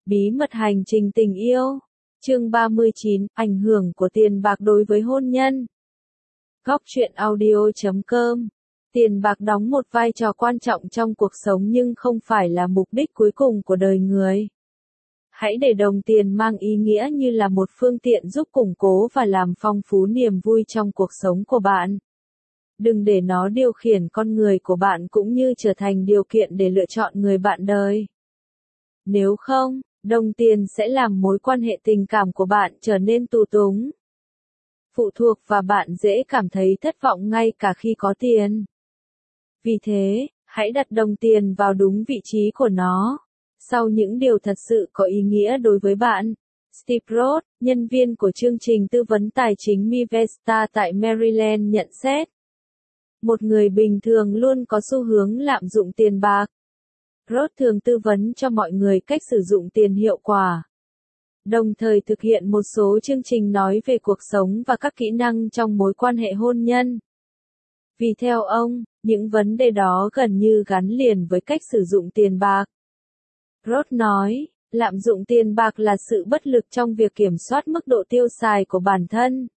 Bí mật hành trình tình yêu. Chương 39, ảnh hưởng của tiền bạc đối với hôn nhân. Góc truyện audio.com. Tiền bạc đóng một vai trò quan trọng trong cuộc sống nhưng không phải là mục đích cuối cùng của đời người. Hãy để đồng tiền mang ý nghĩa như là một phương tiện giúp củng cố và làm phong phú niềm vui trong cuộc sống của bạn. Đừng để nó điều khiển con người của bạn cũng như trở thành điều kiện để lựa chọn người bạn đời. Nếu không, đồng tiền sẽ làm mối quan hệ tình cảm của bạn trở nên tù túng, phụ thuộc và bạn dễ cảm thấy thất vọng ngay cả khi có tiền. Vì thế, hãy đặt đồng tiền vào đúng vị trí của nó. Sau những điều thật sự có ý nghĩa đối với bạn. Steve Roth, nhân viên của chương trình tư vấn tài chính Mivesta tại Maryland nhận xét. Một người bình thường luôn có xu hướng lạm dụng tiền bạc. Roth thường tư vấn cho mọi người cách sử dụng tiền hiệu quả, đồng thời thực hiện một số chương trình nói về cuộc sống và các kỹ năng trong mối quan hệ hôn nhân. Vì theo ông, những vấn đề đó gần như gắn liền với cách sử dụng tiền bạc. Roth nói, lạm dụng tiền bạc là sự bất lực trong việc kiểm soát mức độ tiêu xài của bản thân.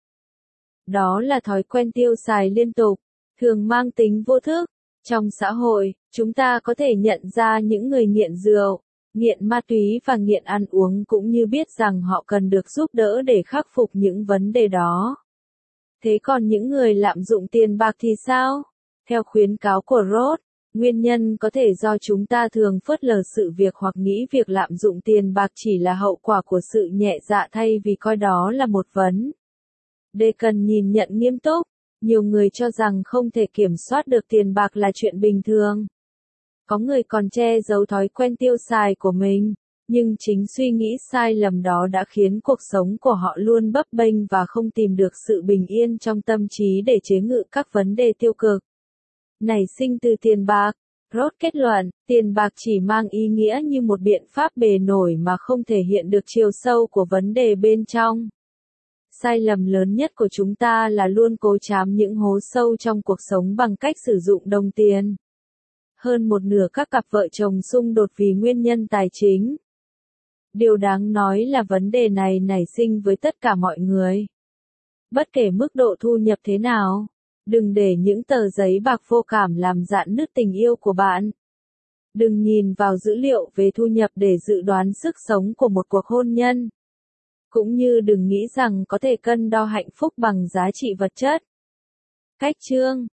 Đó là thói quen tiêu xài liên tục, thường mang tính vô thức. Trong xã hội, chúng ta có thể nhận ra những người nghiện rượu, nghiện ma túy và nghiện ăn uống cũng như biết rằng họ cần được giúp đỡ để khắc phục những vấn đề đó. Thế còn những người lạm dụng tiền bạc thì sao? Theo khuyến cáo của Roth, nguyên nhân có thể do chúng ta thường phớt lờ sự việc hoặc nghĩ việc lạm dụng tiền bạc chỉ là hậu quả của sự nhẹ dạ thay vì coi đó là một vấn đề cần nhìn nhận nghiêm túc. Nhiều người cho rằng không thể kiểm soát được tiền bạc là chuyện bình thường. Có người còn che giấu thói quen tiêu xài của mình, nhưng chính suy nghĩ sai lầm đó đã khiến cuộc sống của họ luôn bấp bênh và không tìm được sự bình yên trong tâm trí để chế ngự các vấn đề tiêu cực nảy sinh từ tiền bạc. Roth kết luận, tiền bạc chỉ mang ý nghĩa như một biện pháp bề nổi mà không thể hiện được chiều sâu của vấn đề bên trong. Sai lầm lớn nhất của chúng ta là luôn cố trám những hố sâu trong cuộc sống bằng cách sử dụng đồng tiền. Hơn một nửa các cặp vợ chồng xung đột vì nguyên nhân tài chính. Điều đáng nói là vấn đề này nảy sinh với tất cả mọi người. Bất kể mức độ thu nhập thế nào, đừng để những tờ giấy bạc vô cảm làm rạn nứt tình yêu của bạn. Đừng nhìn vào dữ liệu về thu nhập để dự đoán sức sống của một cuộc hôn nhân. Cũng như đừng nghĩ rằng có thể cân đo hạnh phúc bằng giá trị vật chất. Cách chương